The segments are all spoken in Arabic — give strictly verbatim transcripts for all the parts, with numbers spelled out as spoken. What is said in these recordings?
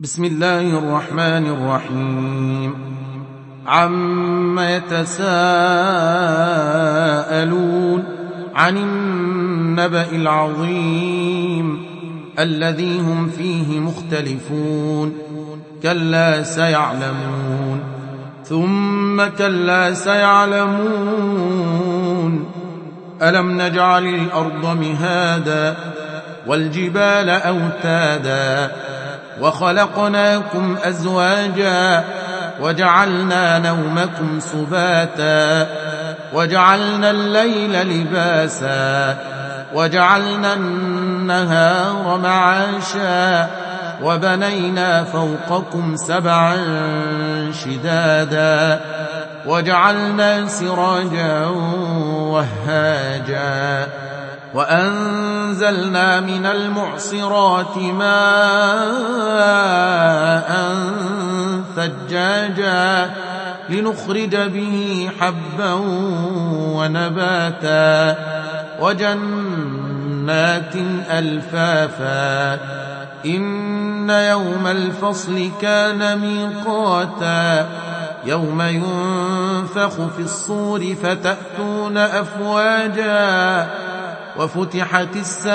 بسم الله الرحمن الرحيم. عم يتساءلون عن النبأ العظيم الذي هم فيه مختلفون. كلا سيعلمون ثم كلا سيعلمون. ألم نجعل الأرض مهادا والجبال أوتادا وخلقناكم أزواجا وجعلنا نومكم سباتا وجعلنا الليل لباسا وجعلنا النهار معاشا وبنينا فوقكم سبعا شدادا وجعلنا سراجا وهاجا وأنزلنا من المعصرات ماء ثجاجا لنخرج به حبا ونباتا وجنات ألفافا. إن يوم الفصل كان ميقاتا يوم ينفخ في الصور فتأتون أفواجا وفتحت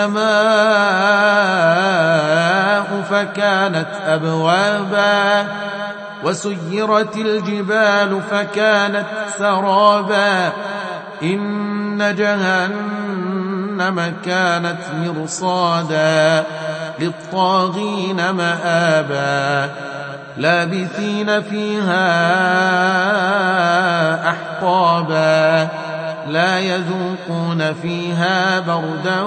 السماء فكانت أبوابا وسيرت الجبال فكانت سرابا. إن جهنم كانت مرصادا للطاغين مآبا لابثين فيها أحقابا لا يذوقون فيها بردا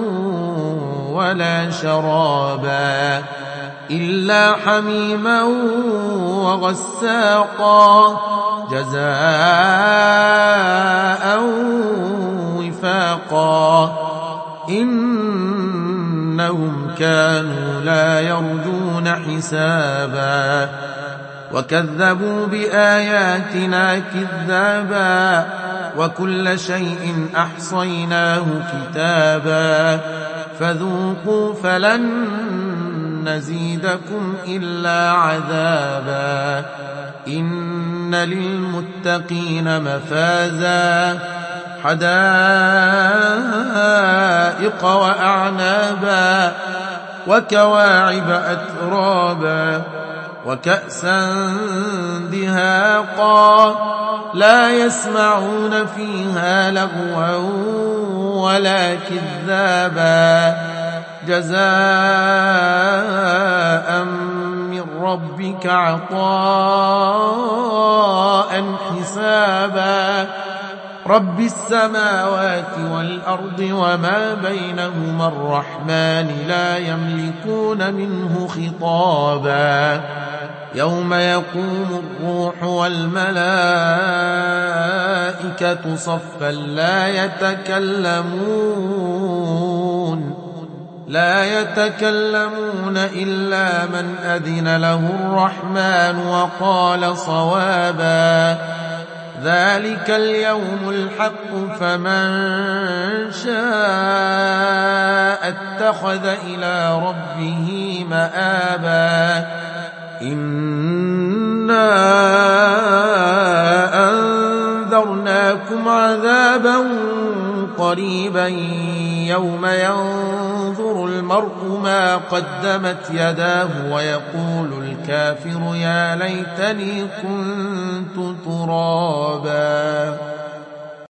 ولا شرابا إلا حميما وغساقا جزاء وفاقا. إنهم كانوا لا يرجون حسابا وكذبوا بآياتنا كذابا وكل شيء أحصيناه كتابا فذوقوا فلن نزيدكم إلا عذابا. إن للمتقين مفازا حدائق وأعنابا وكواعب أترابا وكأسا دهاقا لا يسمعون فيها لغوا ولا كذابا جزاء من ربك عطاء حسابا. رب السماوات والأرض وما بينهما الرحمن لا يملكون منه خطابا. يوم يقوم الروح والملائكة صفا لا يتكلمون لا يتكلمون إلا من أذن له الرحمن وقال صوابا. ذلك اليوم الحق فمن شاء اتخذ إلى ربه مآبا. إنا أنذرناكم عذابا قريبا يوم ينظر المرء ما قدمت يداه ويقول الكافر يا ليتني كنت ترابا.